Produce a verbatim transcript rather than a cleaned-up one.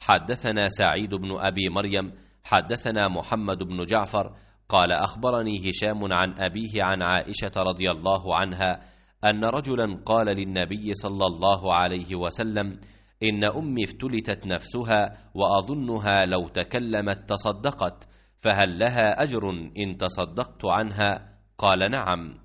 حدثنا سعيد بن أبي مريم حدثنا محمد بن جعفر قال أخبرني هشام عن أبيه عن عائشة رضي الله عنها أن رجلا قال للنبي صلى الله عليه وسلم: إن أمي افتلتت نفسها وأظنها لو تكلمت تصدقت، فهل لها أجر إن تصدقت عنها؟ قال: نعم.